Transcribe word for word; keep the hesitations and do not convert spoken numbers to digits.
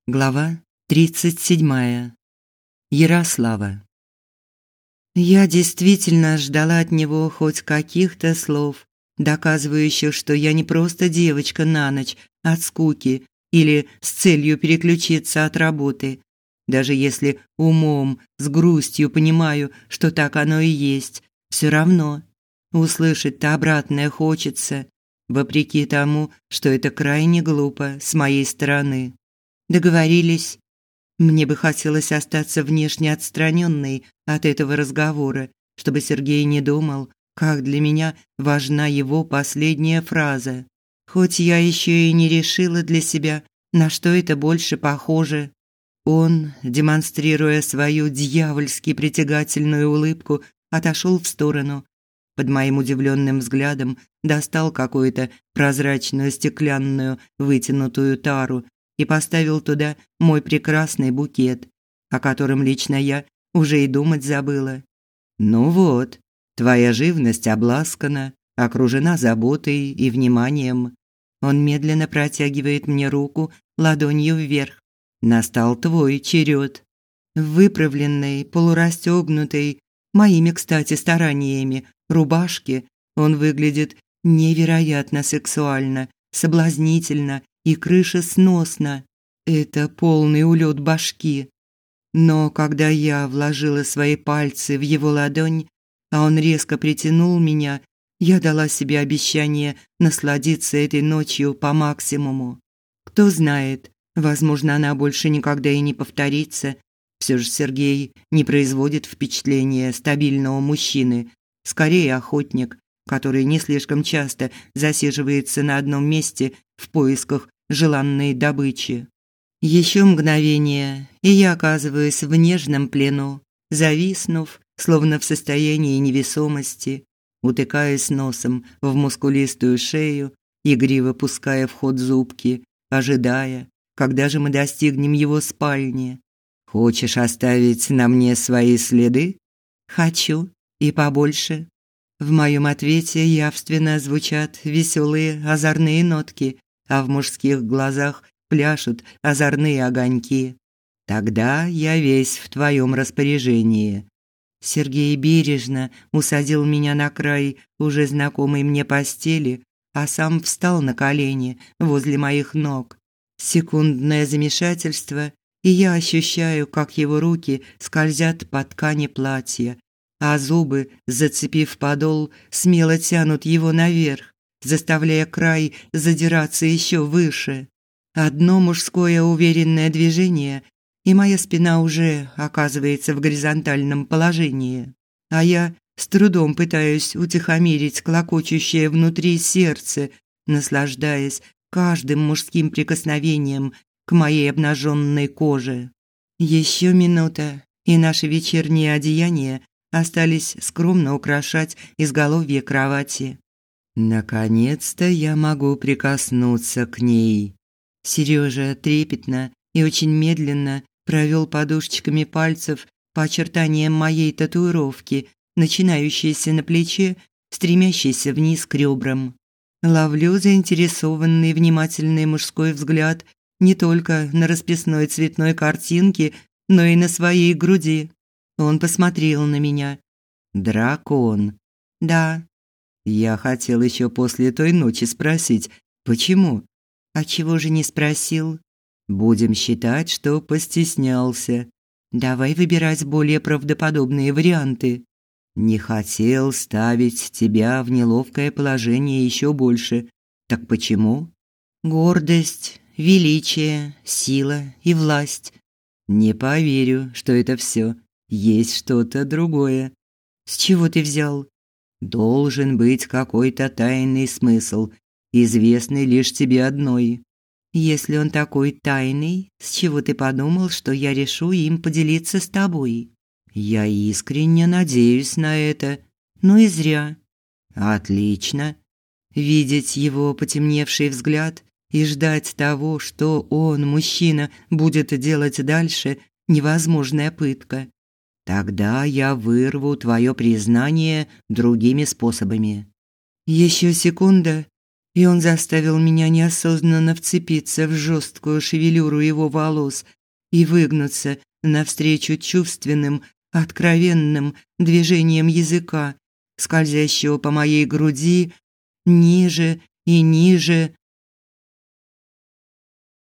Глава тридцать седьмая. Ярослава. Я действительно ждала от него хоть каких-то слов, доказывающих, что я не просто девочка на ночь от скуки или с целью переключиться от работы. Даже если умом, с грустью понимаю, что так оно и есть, все равно услышать-то обратное хочется, вопреки тому, что это крайне глупо с моей стороны. Договорились. Мне бы хотелось остаться внешне отстраненной от этого разговора, чтобы Сергей не думал, как для меня важна его последняя фраза. Хоть я еще и не решила для себя, на что это больше похоже. Он, демонстрируя свою дьявольски притягательную улыбку, отошел в сторону. Под моим удивленным взглядом достал какую-то прозрачную стеклянную вытянутую тару и поставил туда мой прекрасный букет, о котором лично я уже и думать забыла. Ну вот, твоя живность обласкана, окружена заботой и вниманием. Он медленно протягивает мне руку ладонью вверх. Настал твой черед. В выправленной, полурастегнутой, моими, кстати, стараниями, рубашке он выглядит невероятно сексуально, соблазнительно и крышесносно. Это полный улет башки. Но когда я вложила свои пальцы в его ладонь, а он резко притянул меня, я дала себе обещание насладиться этой ночью по максимуму. Кто знает, возможно, она больше никогда и не повторится. Все же Сергей не производит впечатления стабильного мужчины, скорее охотник, который не слишком часто засиживается на одном месте в поисках желанной добычи. Еще мгновение, и я оказываюсь в нежном плену, зависнув, словно в состоянии невесомости, утыкаясь носом в мускулистую шею, игриво пуская в ход зубки, ожидая, когда же мы достигнем его спальни. Хочешь оставить на мне свои следы? Хочу, и побольше. В моем ответе явственно звучат веселые озорные нотки, а в мужских глазах пляшут озорные огоньки. Тогда я весь в твоем распоряжении. Сергей бережно усадил меня на край уже знакомой мне постели, а сам встал на колени возле моих ног. Секундное замешательство, и я ощущаю, как его руки скользят по ткани платья, а зубы, зацепив подол, смело тянут его наверх, заставляя край задираться еще выше. Одно мужское уверенное движение, и моя спина уже оказывается в горизонтальном положении, а я с трудом пытаюсь утихомирить клокочущее внутри сердце, наслаждаясь каждым мужским прикосновением к моей обнаженной коже. Еще минута, и наши вечерние одеяния остались скромно украшать изголовье кровати. Наконец-то я могу прикоснуться к ней. Сережа трепетно и очень медленно провел подушечками пальцев по очертаниям моей татуировки, начинающейся на плече, стремящейся вниз к ребрам. Ловлю заинтересованный внимательный мужской взгляд не только на расписной цветной картинке, но и на своей груди. Он посмотрел на меня. Дракон. Да. Я хотел еще после той ночи спросить, почему? А чего же не спросил? Будем считать, что постеснялся. Давай выбирать более правдоподобные варианты. Не хотел ставить тебя в неловкое положение еще больше. Так почему? Гордость, величие, сила и власть. Не поверю, что это все. Есть что-то другое. С чего ты взял? Должен быть какой-то тайный смысл, известный лишь тебе одной. Если он такой тайный, с чего ты подумал, что я решу им поделиться с тобой? Я искренне надеюсь на это, но и зря. Отлично. Видеть его потемневший взгляд и ждать того, что он, мужчина, будет делать дальше, невозможная пытка. Тогда я вырву твое признание другими способами. Еще секунда, и он заставил меня неосознанно вцепиться в жесткую шевелюру его волос и выгнуться навстречу чувственным, откровенным движением языка, скользящего по моей груди ниже и ниже,